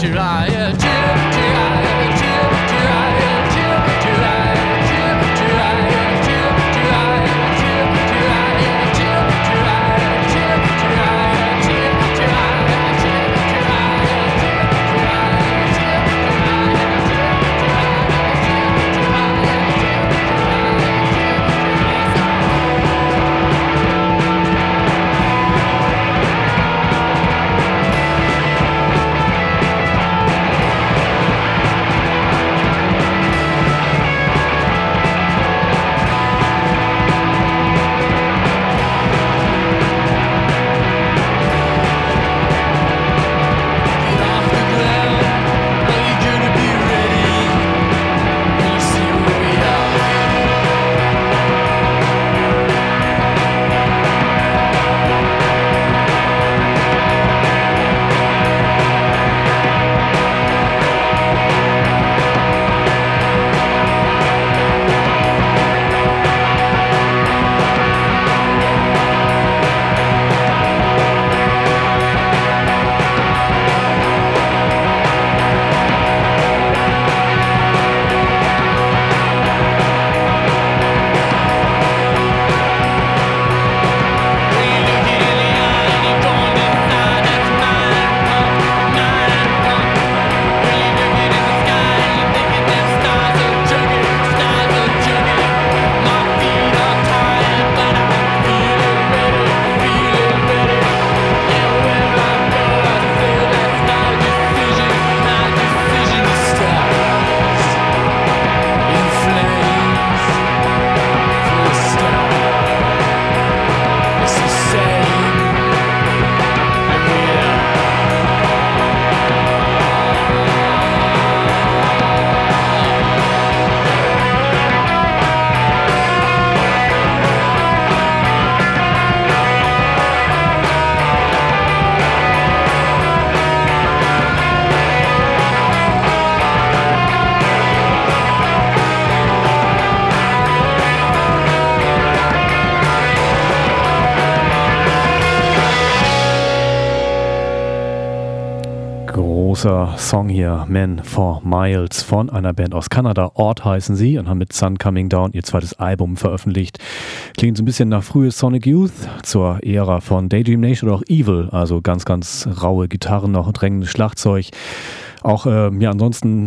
großer Song hier, Men for Miles, von einer Band aus Kanada. Ort heißen sie und haben mit Sun Coming Down ihr zweites Album veröffentlicht. Klingt so ein bisschen nach frühes Sonic Youth, zur Ära von Daydream Nation oder auch Evil, also ganz, ganz raue Gitarren, noch drängendes Schlagzeug. Auch ansonsten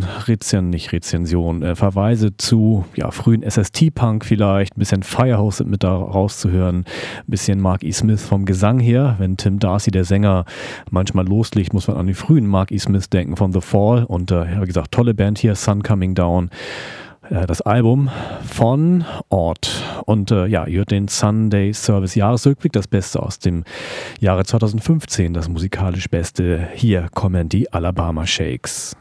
Rezension, Verweise zu frühen SST-Punk vielleicht, ein bisschen Firehouse mit da rauszuhören, ein bisschen Mark E. Smith vom Gesang her. Wenn Tim Darcy, der Sänger, manchmal loslegt, muss man an die frühen Mark E. Smith denken von The Fall. Und wie gesagt, tolle Band hier, Sun Coming Down. Das Album von Ort. Und ihr hört den Sunday Service Jahresrückblick, das Beste aus dem Jahre 2015, das musikalisch Beste. Hier kommen die Alabama Shakes.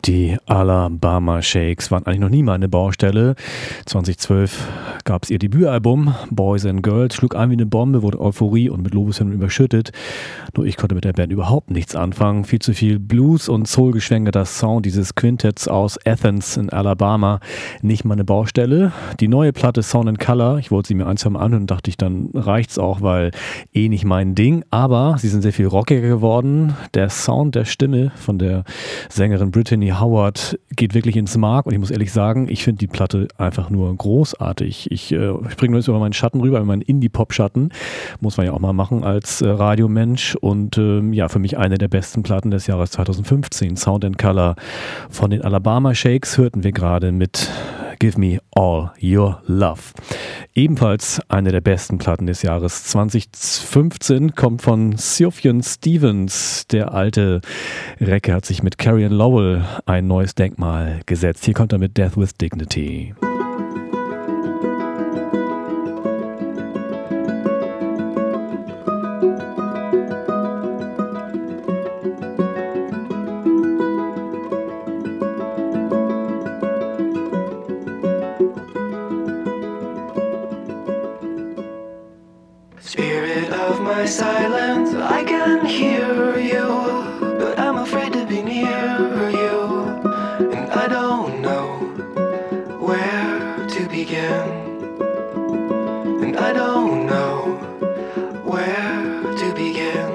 Die Alabama Shakes waren eigentlich noch nie mal eine Baustelle. 2012 gab es ihr Debütalbum Boys and Girls, schlug ein wie eine Bombe, wurde Euphorie und mit Lobeshymnen überschüttet. Nur ich konnte mit der Band überhaupt nichts anfangen. Viel zu viel Blues und Soul-geschwängerter Sound dieses Quintetts aus Athens in Alabama. Nicht mal eine Baustelle. Die neue Platte Sound and Color, ich wollte sie mir ein, zwei Mal anhören und dachte ich, dann reicht's auch, weil nicht mein Ding. Aber sie sind sehr viel rockiger geworden. Der Sound der Stimme von der Sängerin Brittany Howard geht wirklich ins Mark und ich muss ehrlich sagen, ich finde die Platte einfach nur großartig. Ich springe nur jetzt über meinen Schatten rüber, über meinen Indie-Pop-Schatten, muss man ja auch mal machen als Radiomensch und ja, für mich eine der besten Platten des Jahres 2015, Sound and Color von den Alabama Shakes, hörten wir gerade mit Give Me All Your Love. Ebenfalls eine der besten Platten des Jahres 2015 kommt von Sufjan Stevens. Der alte Recke hat sich mit Carrie Ann Lowell ein neues Denkmal gesetzt. Hier kommt er mit Death with Dignity. Silence, I can hear you, but I'm afraid to be near you, and I don't know where to begin, and I don't know where to begin.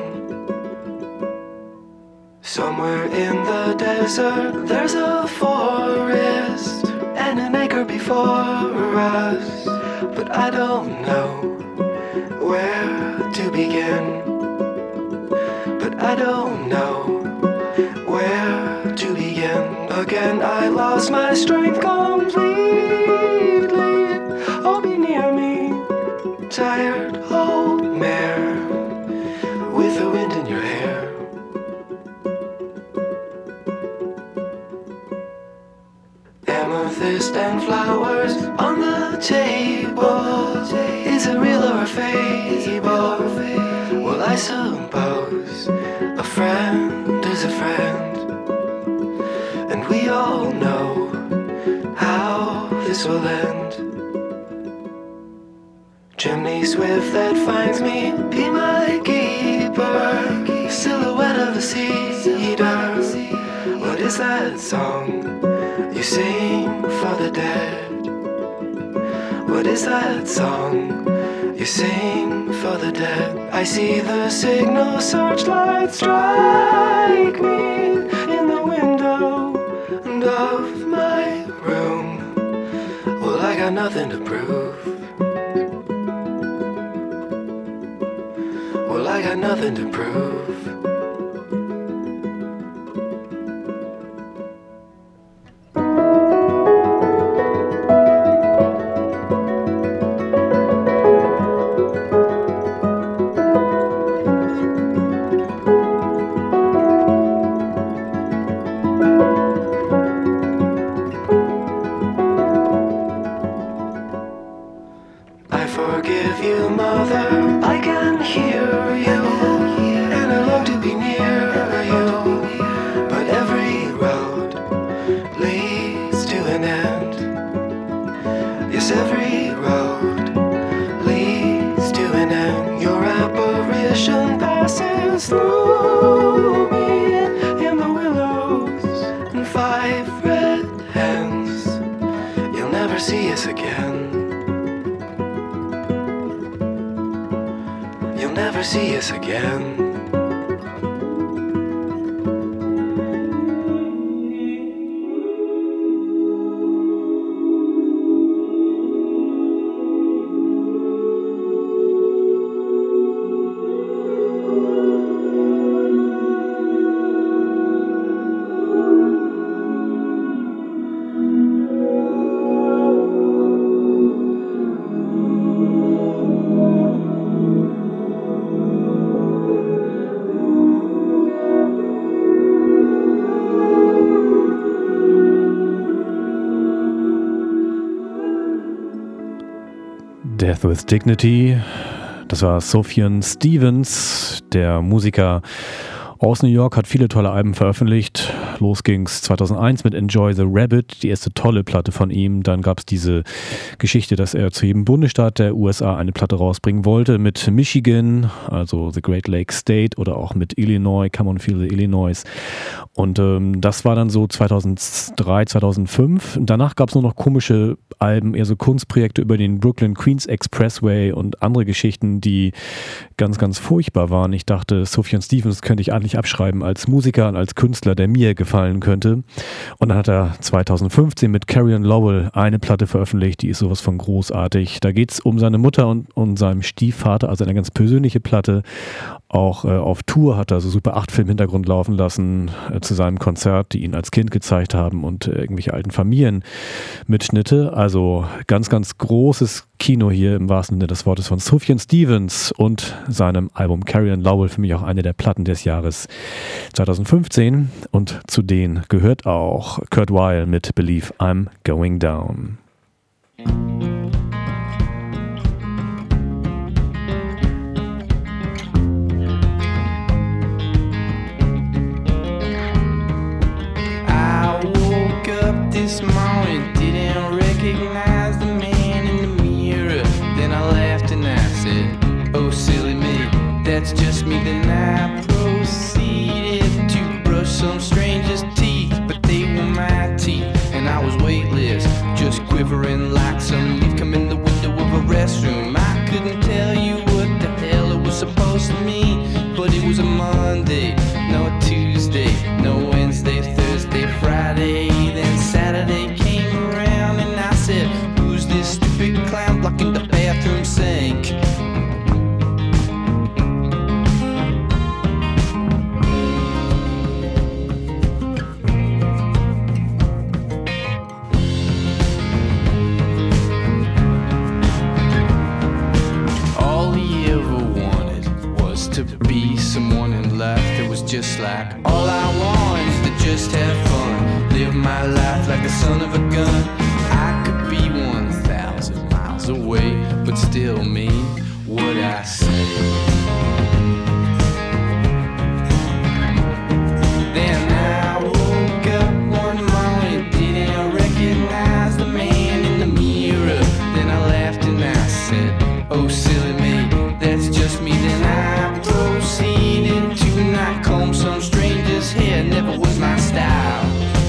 Somewhere in the desert there's a forest and an acre before us, but I don't know where to begin, but I don't know where to begin. Again I lost my strength completely. Oh, be near me, tired old mare with the wind in your hair. Amethyst and flowers on the table. Is it real or a fable? Well, I suppose a friend is a friend, and we all know how this will end. Chimney swift that finds me, be my keeper. Silhouette of the cedar. What is that song you sing for the dead? What is that song you sing for the dead? I see the signal searchlight strike me in the window of my room. Well, I got nothing to prove. Well, I got nothing to prove. See us again. Death with Dignity. Das war Sufjan Stevens, der Musiker aus New York, hat viele tolle Alben veröffentlicht. Los ging's 2001 mit Enjoy the Rabbit, die erste tolle Platte von ihm. Dann gab es diese Geschichte, dass er zu jedem Bundesstaat der USA eine Platte rausbringen wollte, mit Michigan, also The Great Lakes State, oder auch mit Illinois, Come on Feel the Illinois. Und das war dann so 2003, 2005. Danach gab es nur noch komische Alben, eher so Kunstprojekte über den Brooklyn Queens Expressway und andere Geschichten, die ganz, ganz furchtbar waren. Ich dachte, Sufjan Stevens könnte ich eigentlich abschreiben als Musiker und als Künstler, der mir gefallen könnte. Und dann hat er 2015 mit Carrion Lowell eine Platte veröffentlicht, die ist sowas von großartig. Da geht es um seine Mutter und seinem Stiefvater, also eine ganz persönliche Platte. Auch auf Tour hat er so Super 8 Film im Hintergrund laufen lassen zu seinem Konzert, die ihn als Kind gezeigt haben, und irgendwelche alten Familienmitschnitte. Also ganz, ganz großes Kino hier im wahrsten Sinne des Wortes von Sufjan Stevens und seinem Album Carrion Lowell, für mich auch eine der Platten des Jahres 2015. Und zu denen gehört auch Kurt Weill mit Believe I'm Going Down. This morning, didn't recognize the man in the mirror. Then I laughed and I said, oh silly me, that's just me. Then I proceeded to brush some stranger's teeth, but they were my teeth, and I was weightless, just quivering like some leaf come in the window of a restroom. I couldn't tell you what the hell it was supposed to mean, but it was a Monday, no Tuesday, no Wednesday, Thursday, Friday. Then Saturday came around and I said, who's this stupid clown blocking the bathroom sink? All he ever wanted was to be someone in life that was just like all I want is to just have fun, live my life like the son of a gun. I could be 1,000 miles away, but still mean what I say. Then I woke up one morning, didn't recognize the man in the mirror. Then I laughed and I said, oh silly me, that's just me. Then I proceeded to not comb some stranger's hair, never was my style.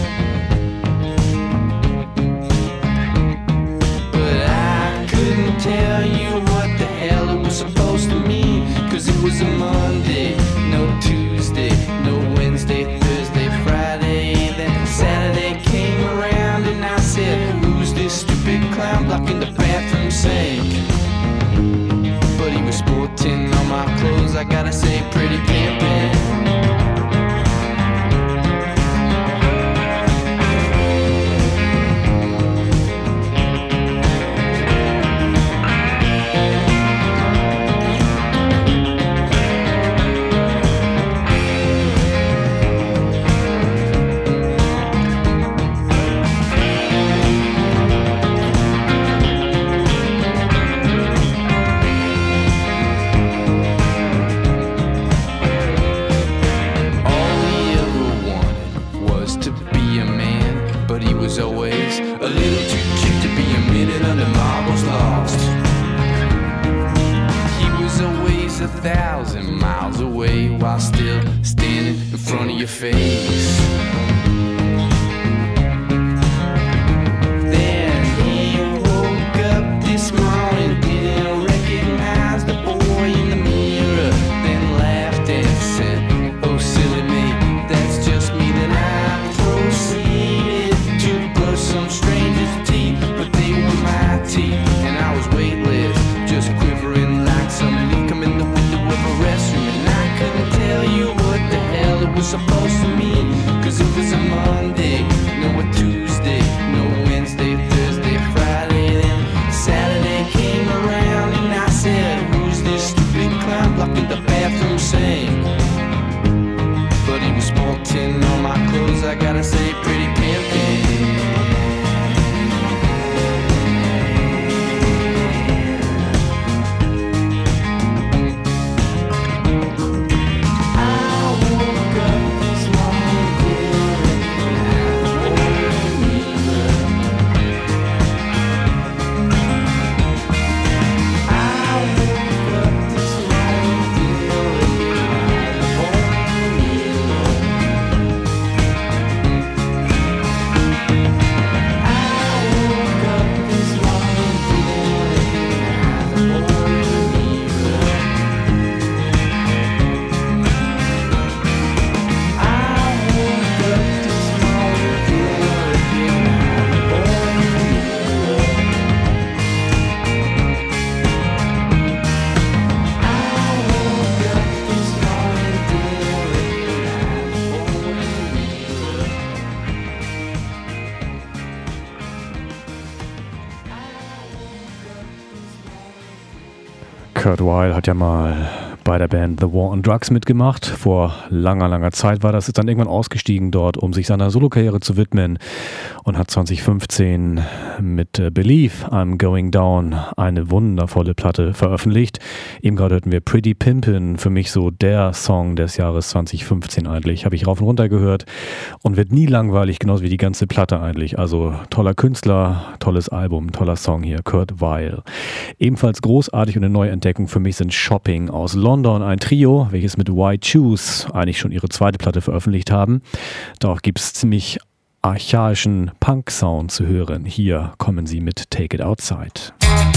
Tell you what the hell it was supposed to mean, cause it was a Monday, no Tuesday, no Wednesday, Thursday, Friday. Then Saturday came around and I said, who's this stupid clown blocking the bathroom sink? But he was sporting all my clothes, I gotta say, pretty pimpin'. Always a little too cute to be a minute under marbles lost. He was always 1,000 miles away while still standing in front of your face. Then he woke up this morning, didn't recognize the boy in the mirror. Then laughed and said, oh silly me, that's just me. Then I proceeded to brush some stranger's teeth, but they were my teeth, and I was weightless, just quivering like some leaf come in the window of a restroom. And I couldn't tell you what the hell it was supposed to mean, Kurt Weill hat ja mal bei der Band The War on Drugs mitgemacht. Vor langer Zeit war das, ist dann irgendwann ausgestiegen dort, um sich seiner Solokarriere zu widmen und hat 2015 mit Believe, I'm Going Down eine wundervolle Platte veröffentlicht. Eben gerade hörten wir Pretty Pimpin', für mich so der Song des Jahres 2015 eigentlich. Habe ich rauf und runter gehört und wird nie langweilig, genauso wie die ganze Platte eigentlich. Also toller Künstler, tolles Album, toller Song hier, Kurt Weill. Ebenfalls großartig und eine Neuentdeckung für mich sind Shopping aus London, ein Trio, welches mit White Shoes eigentlich schon ihre zweite Platte veröffentlicht haben. Darauf gibt es ziemlich archaischen Punk-Sound zu hören. Hier kommen sie mit Take It Outside.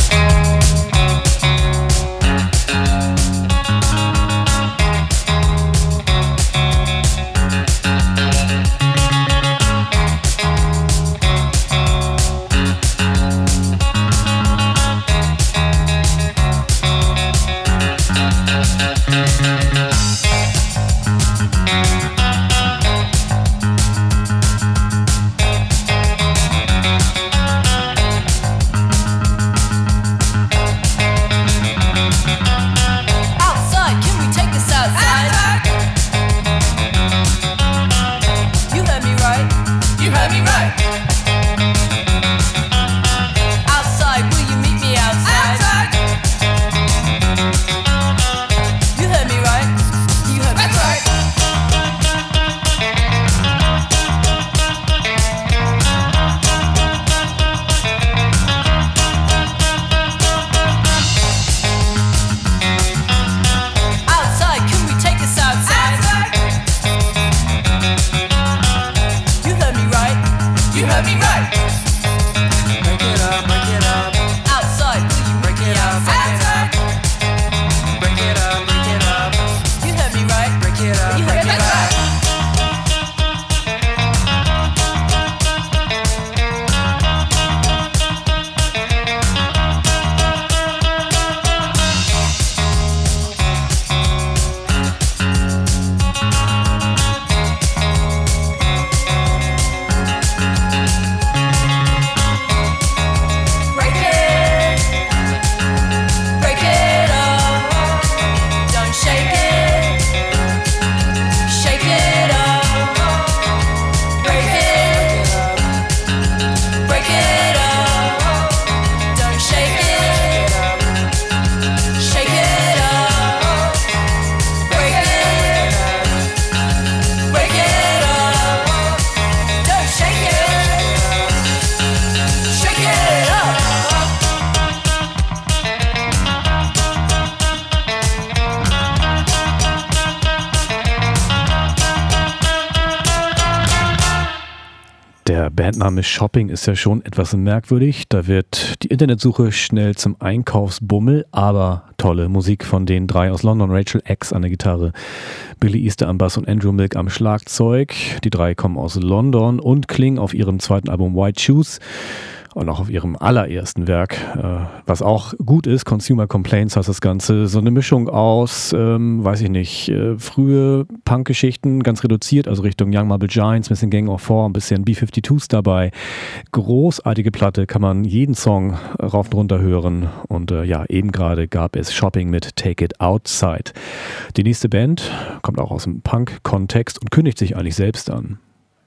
Der Bandname Shopping ist ja schon etwas merkwürdig. Da wird die Internetsuche schnell zum Einkaufsbummel, aber tolle Musik von den drei aus London. Rachel X an der Gitarre, Billy Easter am Bass und Andrew Milk am Schlagzeug. Die drei kommen aus London und klingen auf ihrem zweiten Album White Shoes und auch auf ihrem allerersten Werk, was auch gut ist, Consumer Complaints heißt das Ganze, so eine Mischung aus, weiß ich nicht, frühe Punk-Geschichten, ganz reduziert, also Richtung Young Marble Giants, ein bisschen Gang of Four, ein bisschen B-52s dabei. Großartige Platte, kann man jeden Song rauf und runter hören und ja, eben gerade gab es Shopping mit Take It Outside. Die nächste Band kommt auch aus dem Punk-Kontext und kündigt sich eigentlich selbst an.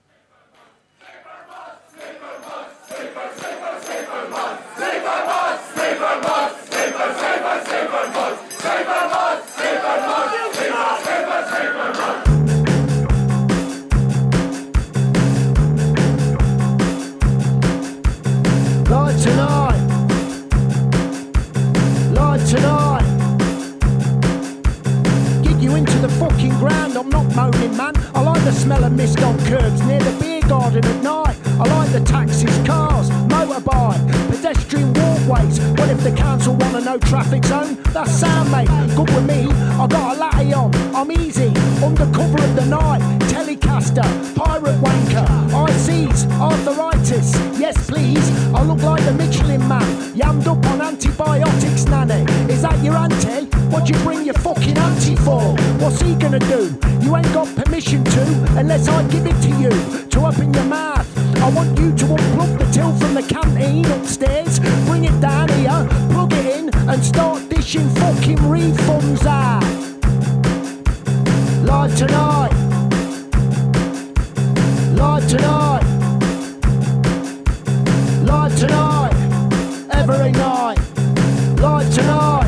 Tonight, get you into the fucking ground. I'm not moaning, man. I like the smell of mist on curbs near the beer garden at night. I like the taxis, cars, motorbike, pedestrian walkways. What if the council want a no traffic zone? That's sound, mate. Good with me. I got a latte on. I'm easy. Under cover of the night. Telecaster, pirate wanker, ICs, arthritis. Yes, please. I look like the Michelin man. Yammed up on antibiotics, nanny. Is that your auntie? What'd you bring your fucking auntie for? What's he gonna do? You ain't got permission to, unless I give it to you, to up in your mouth. I want you to unplug the till from the canteen upstairs, bring it down here, plug it in, and start dishing fucking refunds out. Live tonight. Live tonight. Live tonight. Every night. Live tonight.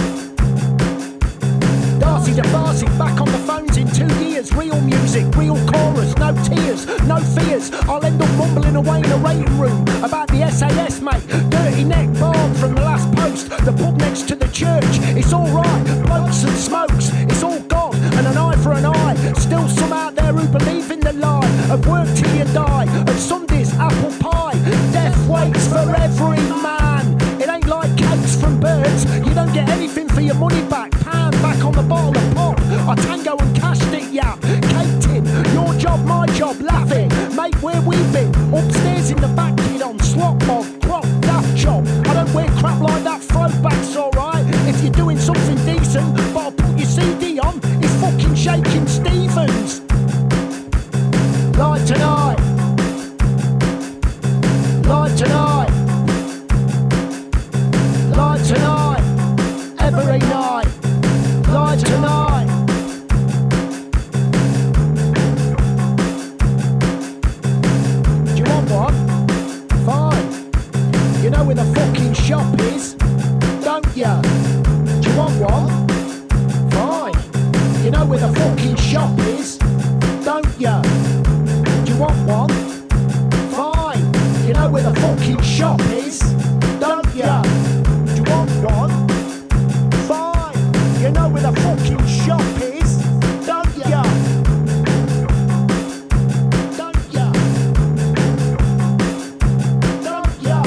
Darcy DeFarcy back on the phones in 2 years. Real music, real chorus, no tears, no fears. I'll end up mumbling away in a rating room about the SAS, mate. Dirty neck barn from the last post. The pub next to the church. It's alright, blokes and smokes. It's all God and an eye for an eye. Still some out there who believe in the lie of work till you die. Of Sunday's apple pie. Death waits for every man. It ain't like cakes from birds. You don't get anything for your money back. Pound back on the bottle of pop. I tango and cashed it, yeah. Caked in. Your job, my job, laughing. Mate, where we been? Upstairs in the back, kid, on slot mod, crop, daft job. I don't wear crap like that, throwback's alright. If you're doing something decent, but I'll put your CD on, it's fucking Shaking Stevens. Live tonight. Live tonight. Live tonight. Every night. Live tonight. Do you want one? Fine. You know where the fucking shop is, don't ya? Do you want one? Fine. You know where the fucking shop is, don't ya? Do you want one? Fine. You know where the fucking shop is, don't ya? Do you want one? Fine. You know where the fucking shop is, don't ya? Don't ya? Don't ya?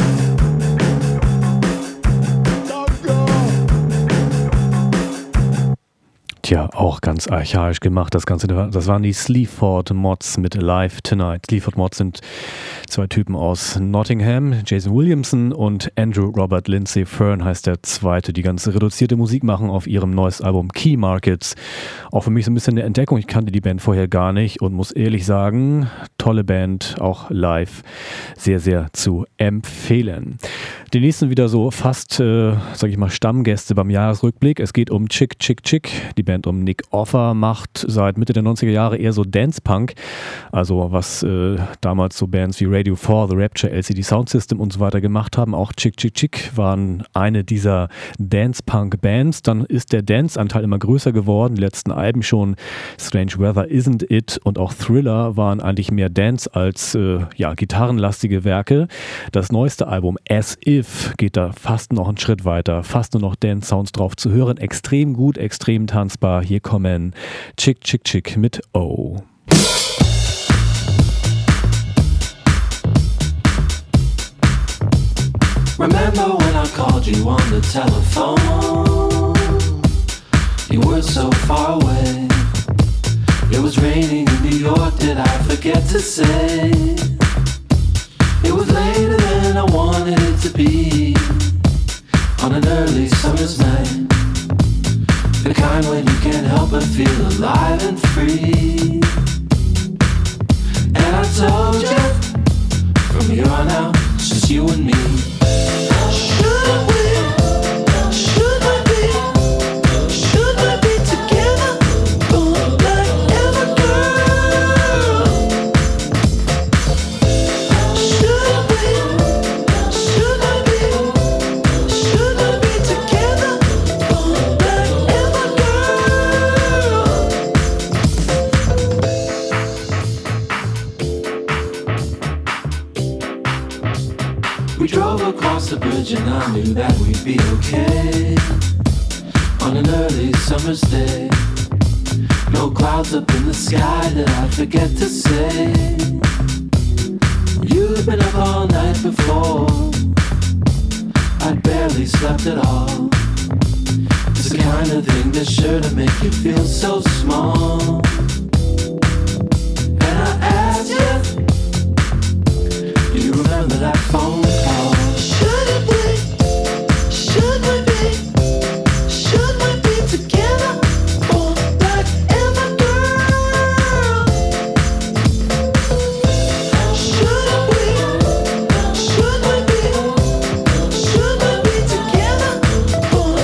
Don't ya? Tja, auch ganz archaisch gemacht, das Ganze. Das waren die Sleaford Mods mit Live Tonight. Sleaford Mods sind zwei Typen aus Nottingham, Jason Williamson und Andrew Robert Lindsay Fern heißt der zweite, die ganz reduzierte Musik machen auf ihrem neues Album Key Markets. Auch für mich so ein bisschen eine Entdeckung, ich kannte die Band vorher gar nicht und muss ehrlich sagen, tolle Band, auch live, sehr, sehr zu empfehlen. Die nächsten wieder so fast, sag ich mal, Stammgäste beim Jahresrückblick. Es geht um Chick Chick Chick, die Band um Nick Offer, macht seit Mitte der 90er Jahre eher so Dance-Punk, also was damals so Bands wie Radio 4, The Rapture, LCD Sound System und so weiter gemacht haben. Auch Chick Chick Chick waren eine dieser Dance-Punk-Bands. Dann ist der Dance-Anteil immer größer geworden, die letzten Alben schon. Strange Weather, Isn't It und auch Thriller waren eigentlich mehr Dance als gitarrenlastige Werke. Das neueste Album As If geht da fast noch einen Schritt weiter, fast nur noch Dance-Sounds drauf zu hören. Extrem gut, extrem tanzbar. Hier kommen Chick Chick Chick mit O. Remember when I called you on the telephone? You were so far away. It was raining in New York, did I forget to say? It was later than I wanted it to be, on an early summer's night, the kind when you can't help but feel alive and free. And I told you, from here on out, it's just you and me. Should we be together forever, girl? Should we be together forever, girl? We drove across the bridge and I knew that we'd be okay, on an early summer's day. No clouds up in the sky that I'd forget to say. You've been up all night before, I'd barely slept at all. It's the kind of thing that's sure to make you feel so small. And I asked you, do you remember that phone call? Should we be together forever, girl? Should we be together forever, girl?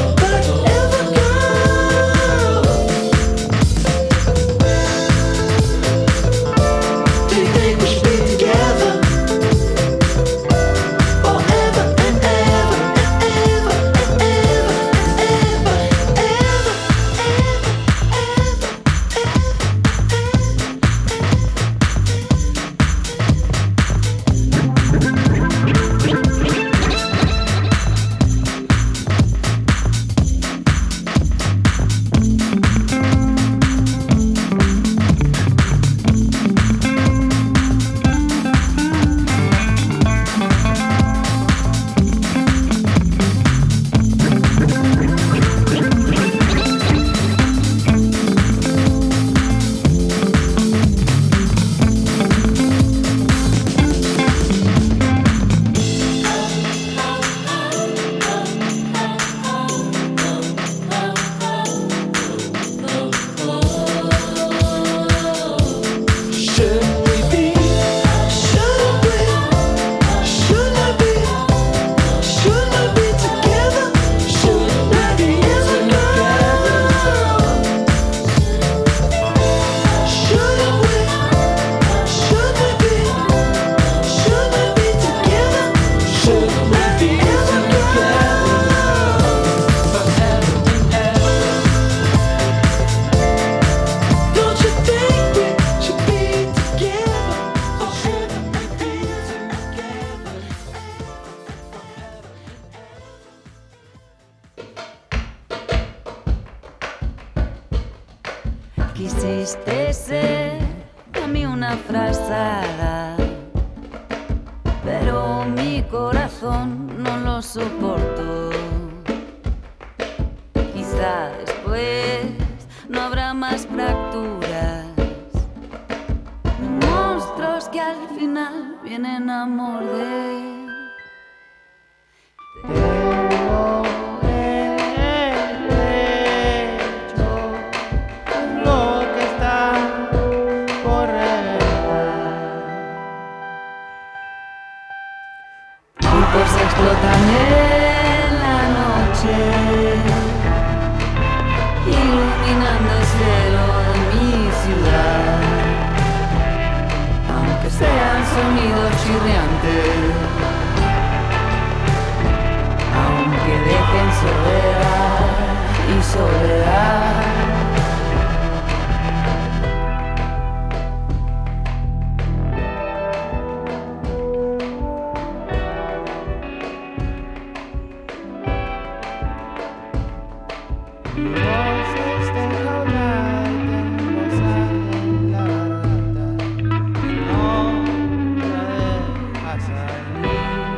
Quisiste ser de mí una frazada, pero mi corazón no lo soportó. Quizá después no habrá más fracturas, monstruos que al final vienen a morder. Tengo derecho a lo que está por reventar. Pulpos explotan en la noche, iluminando el cielo de mi ciudad. Aunque sean sonidos chirriantes, aunque dejen soledad y soledad. Voces de hablar en voz en la garganta, no la deja salir.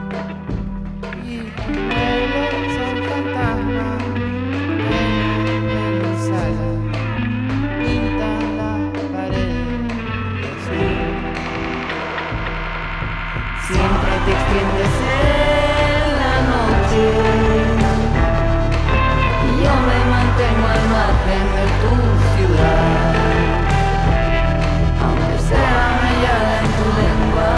Y tu baile son fantasmas en mi sala, pintan la pared de azul. Siempre te extiendes en la noche, yo me mantengo al margen de tu ciudad, aunque sea mellada en tu lengua,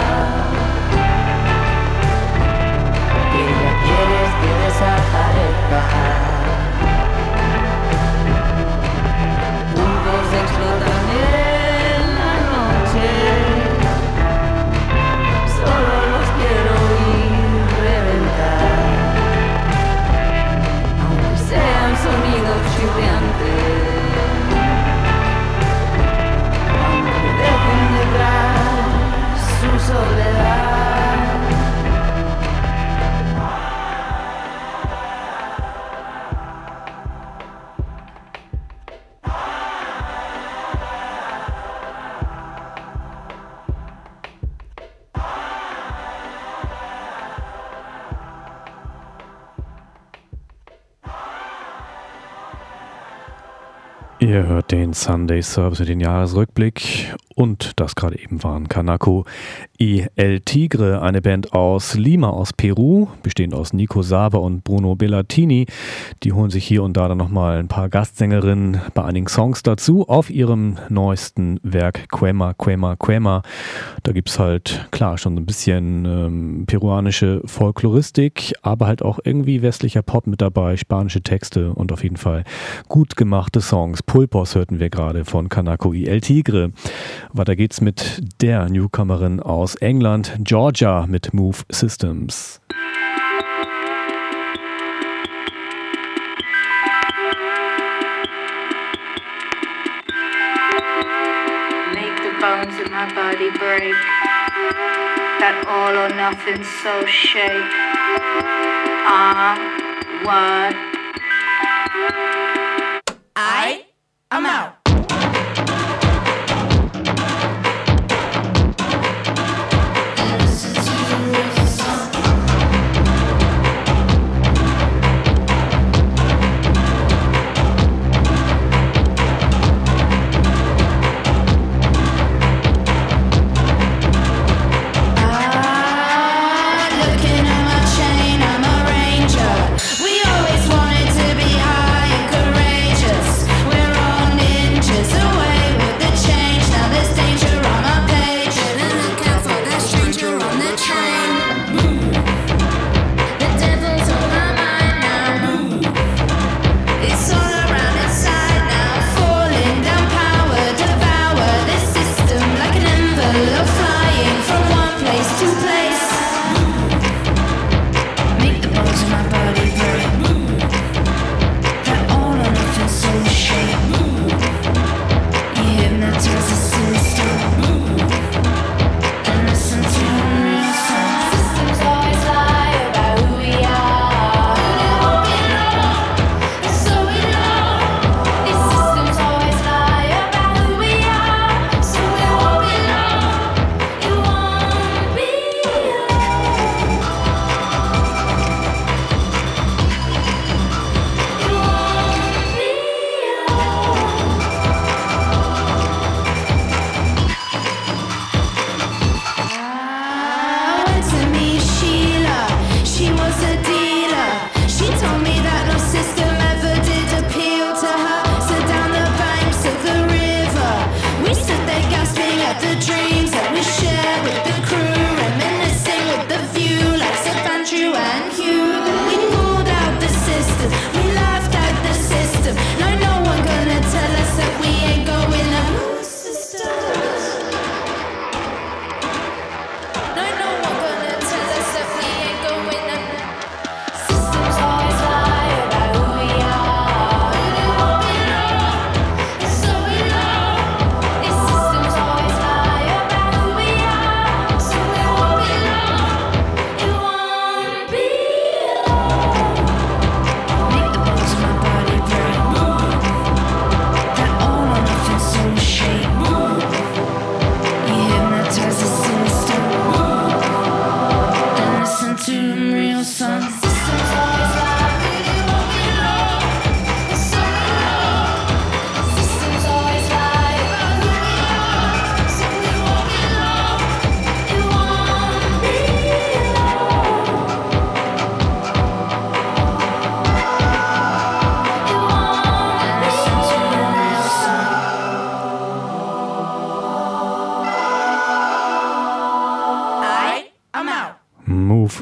que ya quieres que desaparezca. Puntos explotan en la noche, solo los quiero oír reventar. Sean sonidos chirriantes, aunque dejen detrás su soledad. Ihr hört den Sunday Service mit dem Jahresrückblick und das gerade eben waren Kanako y El Tigre, eine Band aus Lima aus Peru, bestehend aus Nico Saber und Bruno Bellatini. Die holen sich hier und da dann nochmal ein paar Gastsängerinnen bei einigen Songs dazu auf ihrem neuesten Werk Quema, Quema, Quema. Da gibt es halt, klar, schon so ein bisschen peruanische Folkloristik, aber halt auch irgendwie westlicher Pop mit dabei, spanische Texte und auf jeden Fall gut gemachte Songs. Pulpos hörten wir gerade von Kanako y El Tigre. Weiter geht's mit der Newcomerin aus England, Georgia, mit Move Systems. Make the bones in my body break. That all or nothing so shake. What? I'm out. Looking at my chain, I'm a ranger. We always wanted to be high and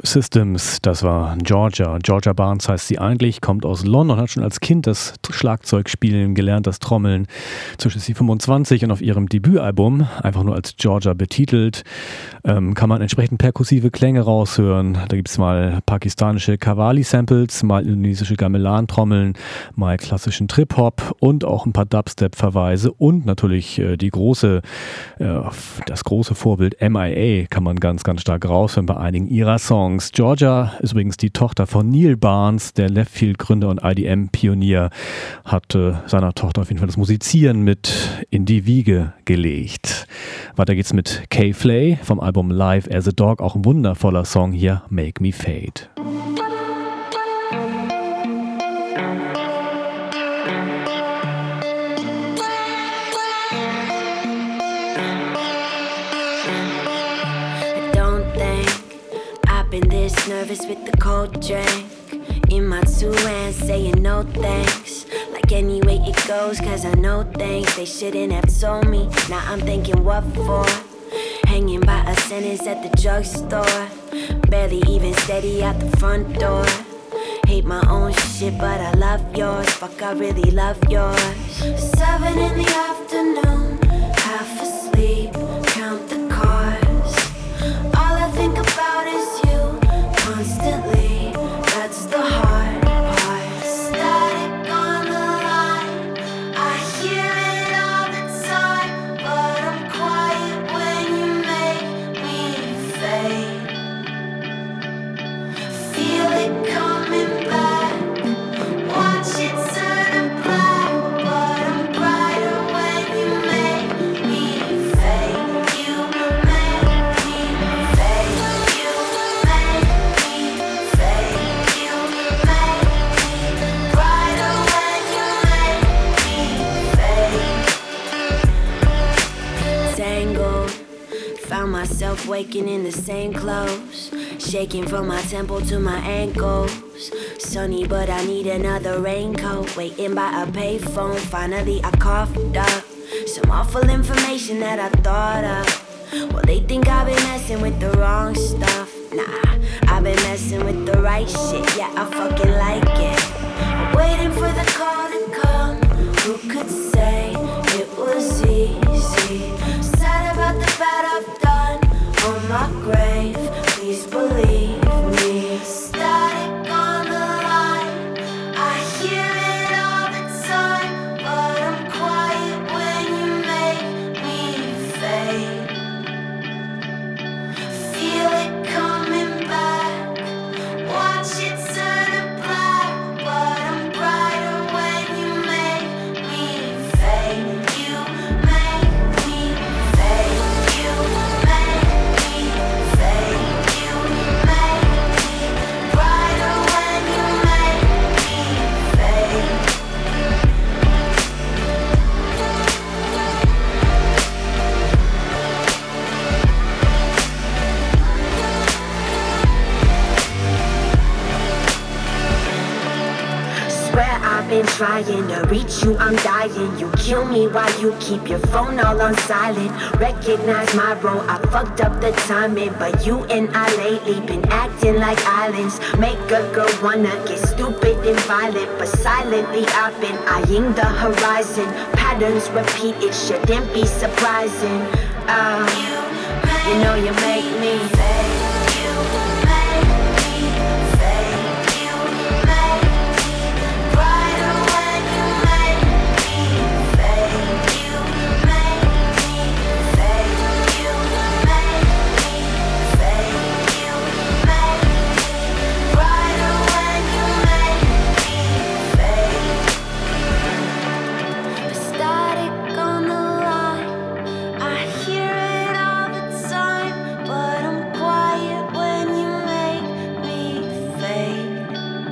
Systems, das war Georgia. Georgia Barnes heißt sie eigentlich, kommt aus London, hat schon als Kind das Schlagzeugspielen gelernt, das Trommeln. Inzwischen ist sie 25 und auf ihrem Debütalbum, einfach nur als Georgia betitelt, kann man entsprechend perkussive Klänge raushören. Da gibt es mal pakistanische Qawwali-Samples, mal indonesische Gamelan-Trommeln, mal klassischen Trip-Hop und auch ein paar Dubstep-Verweise und natürlich das große Vorbild MIA kann man ganz, ganz stark raushören bei einigen ihrer Songs. Georgia ist übrigens die Tochter von Neil Barnes, der Leftfield-Gründer und IDM-Pionier, hat seiner Tochter auf jeden Fall das Musizieren mit in die Wiege gelegt. Weiter geht's mit K-Flay vom Album Live as a Dog, auch ein wundervoller Song hier, Make Me Fade. Been this nervous with the cold drink in my 2 hands, saying no thanks. Like any way it goes, cause I know things they shouldn't have told me. Now I'm thinking what for? Hanging by a sentence at the drugstore, barely even steady out the front door. Hate my own shit, but I love yours. Fuck, I really love yours. 7 in the afternoon, half asleep, count the cars. All I think about is constantly, that's the hard part. Static on the line, I hear it all the time, but I'm quiet when you make me fade. Feel it coming back, watch it turn to black, but I'm brighter when you make me fade. You make me fade. You make found myself waking in the same clothes, shaking from my temple to my ankles. Sunny, but I need another raincoat. Waiting by a payphone, finally I coughed up some awful information that I thought of. Well, they think I've been messing with the wrong stuff. Nah, I've been messing with the right shit. Yeah, I fucking like it. I'm waiting for the call to come. Who could say it was easy? Sad about the bad I've done on my grave. Please believe me. Static on the line, I hear it all the time, but I'm quiet when you make me fade. Feel it coming back, watch it turn to black, but I'm brighter when you make me fade. You make me fade. You make me fade. You make me brighter when you make me fade. Swear I've been trying to reach you, I'm dying. You kill me while you keep your phone all on silent. Recognize my role, I fucked up the timing, but you and I lately been acting like islands. Make a girl wanna get stupid and violent, but silently I've been eyeing the horizon. Patterns repeat, it shouldn't be surprising. You know you make me fade. You make me fade. You make me brighter when you make me fade. You make me fade. You make me fade. You make me brighter when you make me fade. Static on the line, I hear it all the time, but I'm quiet when you make me fade.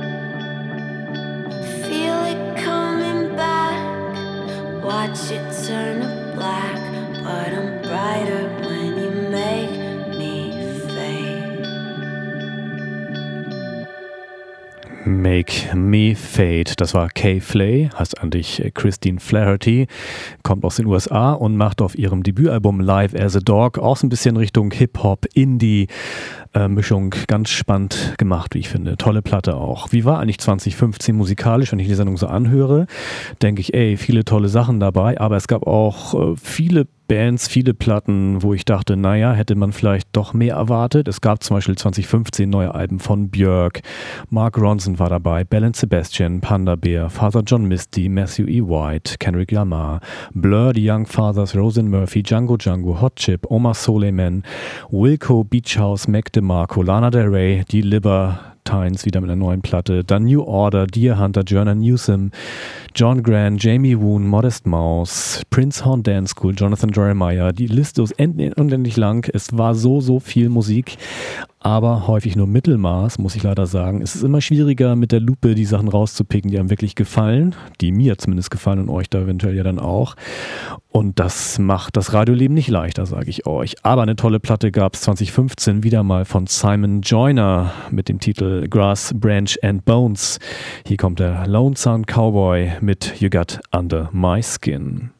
Feel it coming back, watch it turn to black, but I'm brighter when you make me fade. Make Me Fade. Das war Kay Flay, heißt eigentlich Christine Flaherty, kommt aus den USA und macht auf ihrem Debütalbum Live as a Dog auch so ein bisschen Richtung Hip-Hop, Indie, Mischung, ganz spannend gemacht, wie ich finde. Tolle Platte auch. Wie war eigentlich 2015 musikalisch, wenn ich die Sendung so anhöre? Denke ich, viele tolle Sachen dabei, aber es gab auch viele Bands, viele Platten, wo ich dachte, naja, hätte man vielleicht doch mehr erwartet. Es gab zum Beispiel 2015 neue Alben von Björk, Mark Ronson war dabei, Belle and Sebastian, Panda Bear, Father John Misty, Matthew E. White, Kendrick Lamar, Blur, The Young Fathers, Roseanne Murphy, Django Django, Hot Chip, Omar Soleiman, Wilco, Beach House, Mac DeMarco, Lana Del Rey, die Libertines wieder mit einer neuen Platte, dann New Order, Deer Hunter, Joanna Newsom, John Grant, Jamie Woon, Modest Mouse, Prince Horn Dance School, Jonathan Jeremiah. Die Liste ist unendlich lang. Es war so viel Musik, aber häufig nur Mittelmaß, muss ich leider sagen. Es ist immer schwieriger, mit der Lupe die Sachen rauszupicken, die einem wirklich gefallen, die mir zumindest gefallen und euch da eventuell ja dann auch. Und das macht das Radioleben nicht leichter, sage ich euch. Aber eine tolle Platte gab es 2015 wieder mal von Simon Joyner mit dem Titel Grass, Branch and Bones. Hier kommt der Lone Sun Cowboy mit You Got Under My Skin.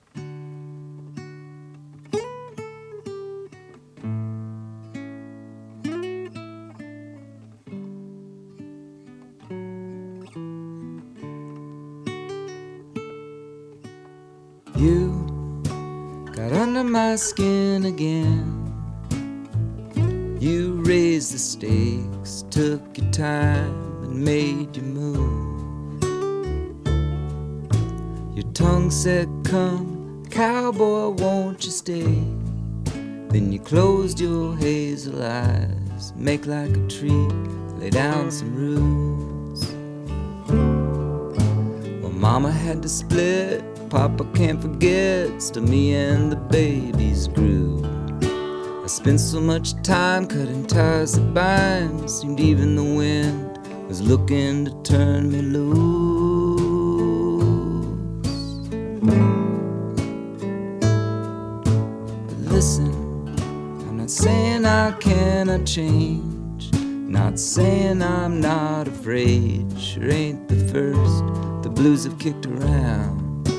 You got under my skin again. You raised the stakes, took your time and made your move. Your tongue said, come, cowboy, won't you stay? Then you closed your hazel eyes, make like a tree, lay down some roots. Well, mama had to split, Papa can't forget, still me and the babies grew. I spent so much time cutting ties that bind, seemed even the wind was looking to turn me loose. But listen, I'm not saying I cannot change, not saying I'm not afraid, sure ain't the first the blues have kicked around.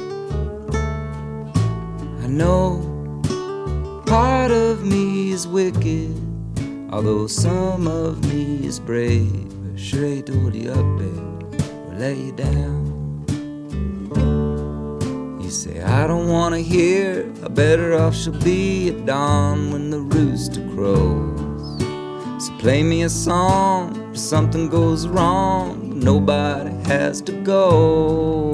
I know part of me is wicked, although some of me is brave. I sure hate to hold you up, babe, or let you down. You say I don't wanna hear how better off she'll be at dawn when the rooster crows. So play me a song if something goes wrong, nobody has to go.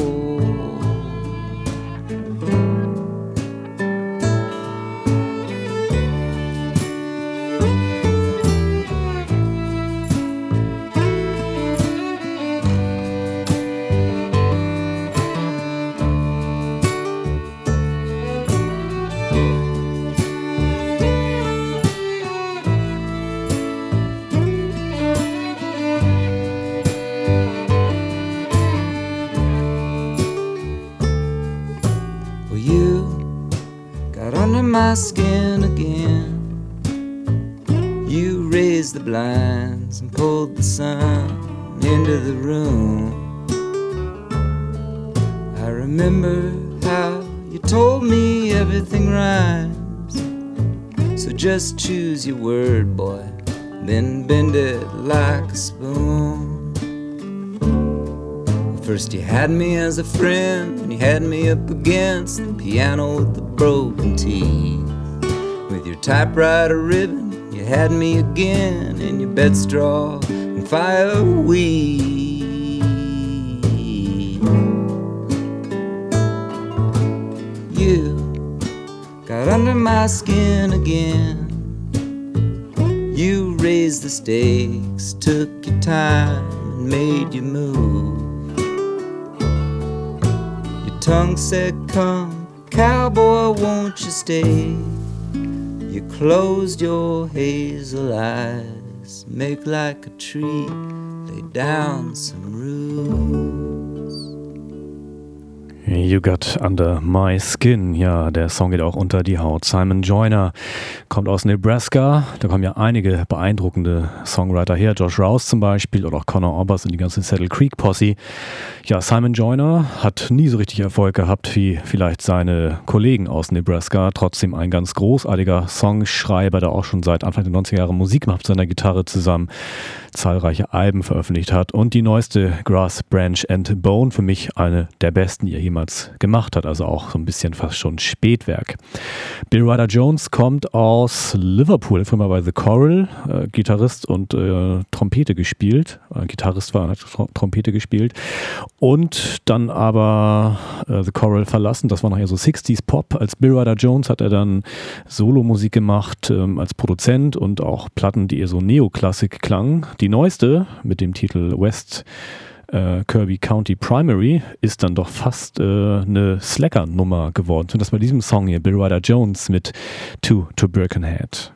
My skin again. You raised the blinds and pulled the sun into the room. I remember how you told me everything rhymes, so just choose your word, boy, then bend it like a spoon. First you had me as a friend, and you had me up against the piano with the broken teeth. With your typewriter ribbon, you had me again in your bed straw and fireweed. You got under my skin again. You raised the stakes, took your time and made you move. Tongue said, come, cowboy, won't you stay? You closed your hazel eyes, make like a tree, lay down some roots. You Got Under My Skin, ja, der Song geht auch unter die Haut. Simon Joyner kommt aus Nebraska, da kommen ja einige beeindruckende Songwriter her, Josh Rouse zum Beispiel oder auch Conor Oberst und die ganze Saddle Creek Posse. Ja, Simon Joyner hat nie so richtig Erfolg gehabt wie vielleicht seine Kollegen aus Nebraska, trotzdem ein ganz großartiger Songschreiber, der auch schon seit Anfang der 90er Jahre Musik macht mit seiner Gitarre zusammen, zahlreiche Alben veröffentlicht hat und die neueste Grass, Branch and Bone für mich eine der besten, die er jemals gemacht hat, also auch so ein bisschen fast schon Spätwerk. Bill Ryder Jones kommt aus Liverpool, früher mal bei The Coral, Gitarrist und Trompete gespielt, Gitarrist war, hat Trompete gespielt und dann aber The Coral verlassen, das war nachher so 60s Pop. Als Bill Ryder Jones hat er dann Solomusik gemacht als Produzent und auch Platten, die eher so Neoklassik klangen. Die neueste mit dem Titel West Kirby County Primary ist dann doch fast eine Slacker-Nummer geworden. Und das bei diesem Song hier, Bill Ryder Jones mit To Birkenhead.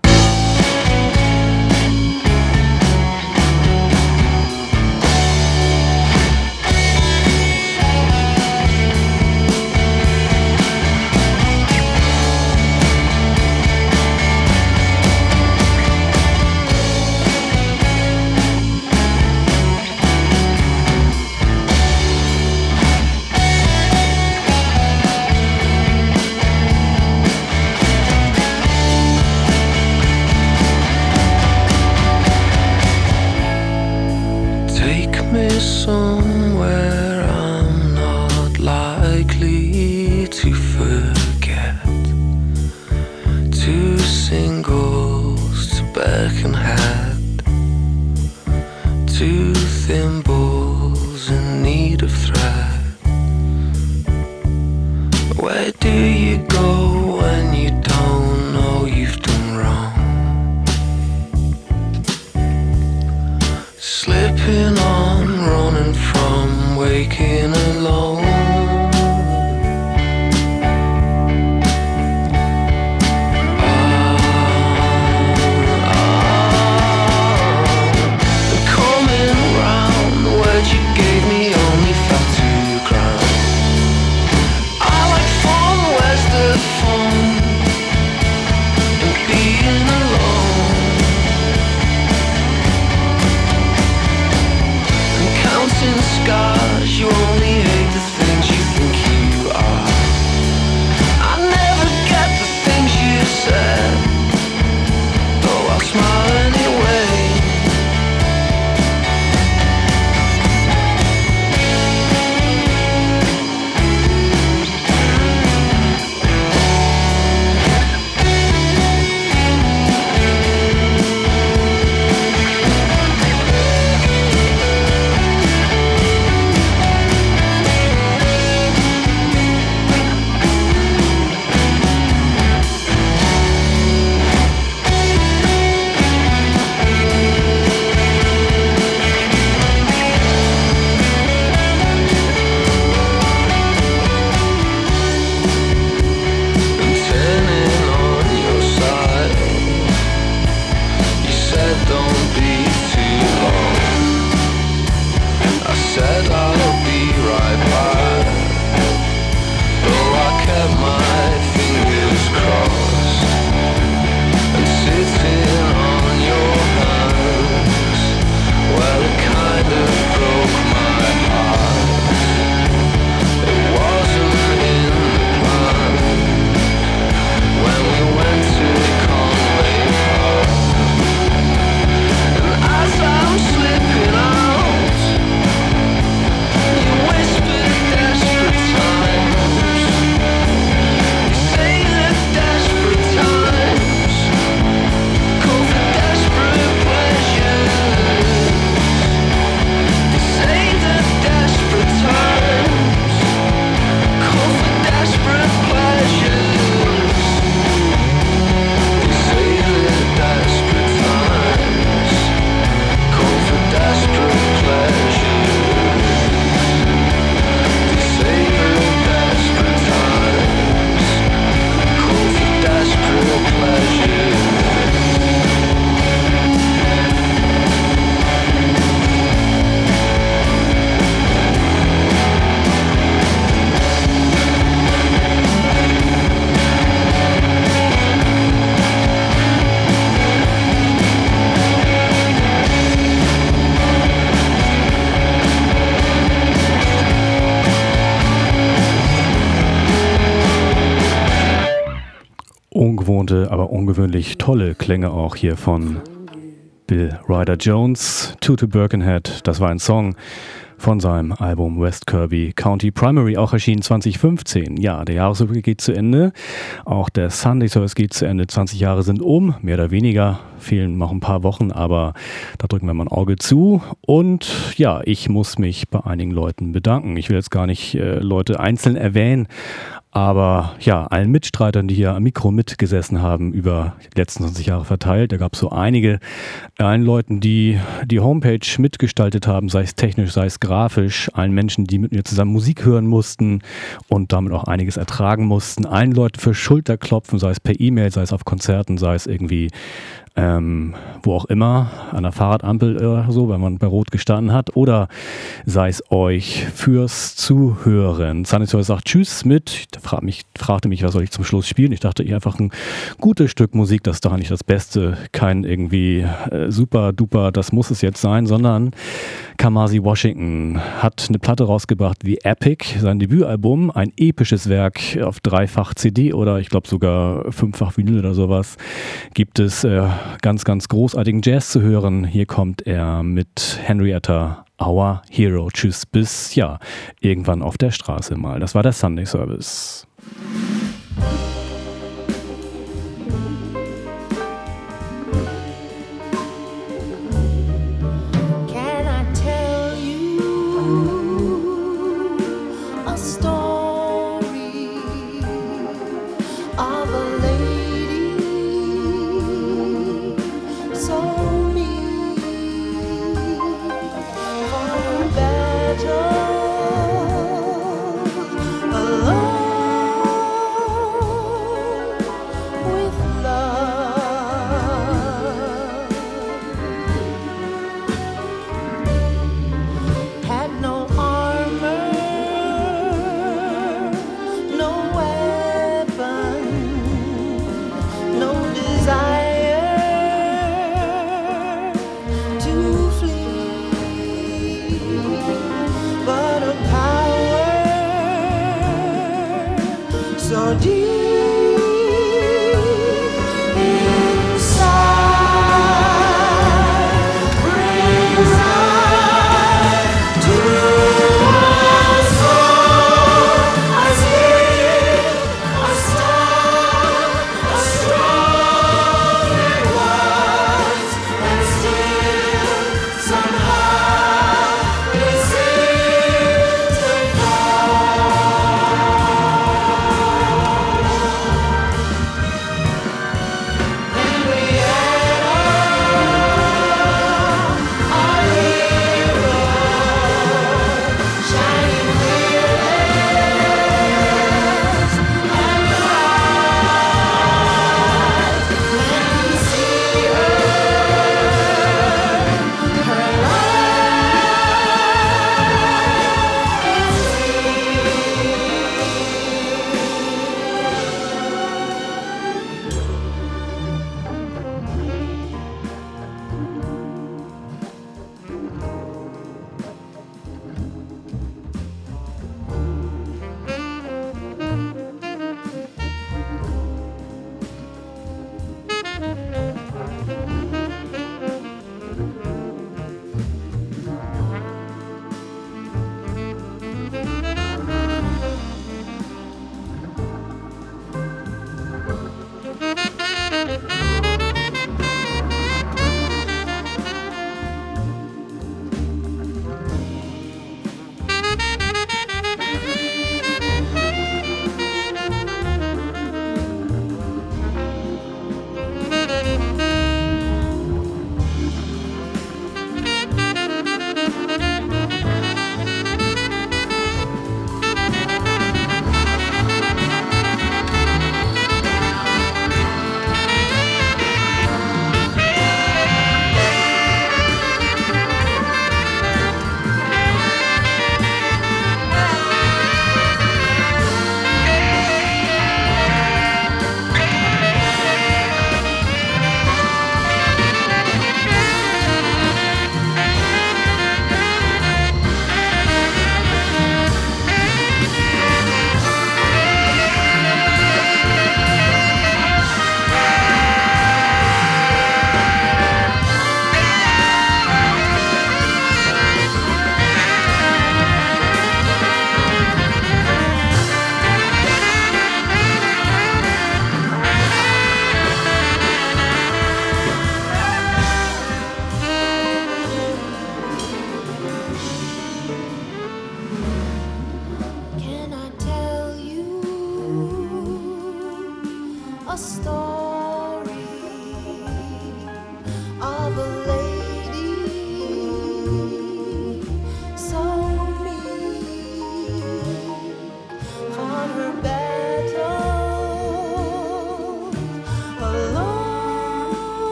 ungewohnte, aber ungewöhnlich tolle Klänge auch hier von Bill Ryder Jones. To Birkenhead, das war ein Song von seinem Album West Kirby County Primary, auch erschienen 2015. Ja, der Jahresrückblick geht zu Ende. Auch der Sunday Service geht zu Ende. 20 Jahre sind mehr oder weniger. Fehlen noch ein paar Wochen, aber da drücken wir mal ein Auge zu. Und ja, ich muss mich bei einigen Leuten bedanken. Ich will jetzt gar nicht Leute einzeln erwähnen, aber ja, allen Mitstreitern, die hier am Mikro mitgesessen haben, über die letzten 20 Jahre verteilt. Da gab es so einige, allen Leuten, die die Homepage mitgestaltet haben, sei es technisch, sei es grafisch, allen Menschen, die mit mir zusammen Musik hören mussten und damit auch einiges ertragen mussten, allen Leuten für Schulterklopfen, sei es per E-Mail, sei es auf Konzerten, sei es irgendwie wo auch immer, an der Fahrradampel oder so, wenn man bei Rot gestanden hat, oder sei es euch fürs Zuhören. Sunny sagt Tschüss mit, fragte mich, was soll ich zum Schluss spielen? Ich dachte, einfach ein gutes Stück Musik, das ist doch nicht das Beste, kein irgendwie super duper, das muss es jetzt sein, sondern Kamasi Washington hat eine Platte rausgebracht, The Epic, sein Debütalbum, ein episches Werk auf 3-fach CD oder ich glaube sogar 5-fach Vinyl oder sowas. Gibt es ganz, ganz großartigen Jazz zu hören. Hier kommt er mit Henrietta, Our Hero. Tschüss, bis ja, irgendwann auf der Straße mal. Das war der Sunday Service.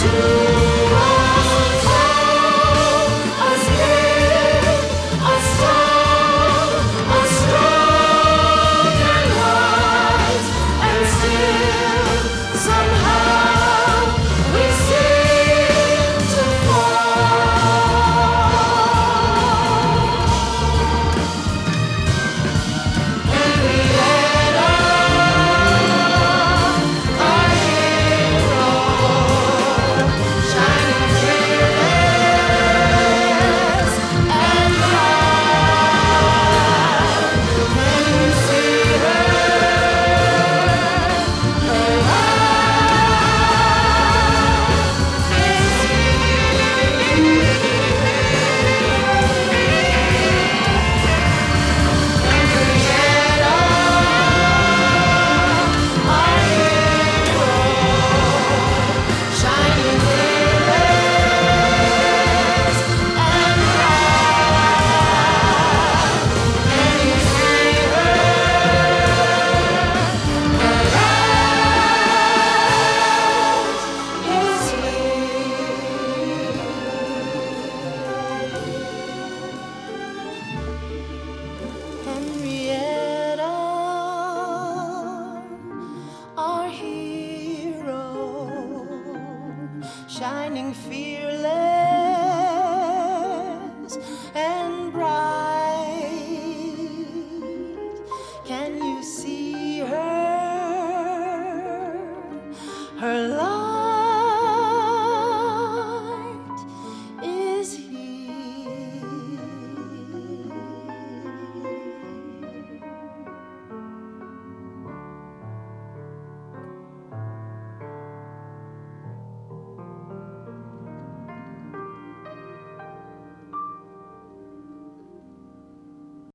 Shining fearless.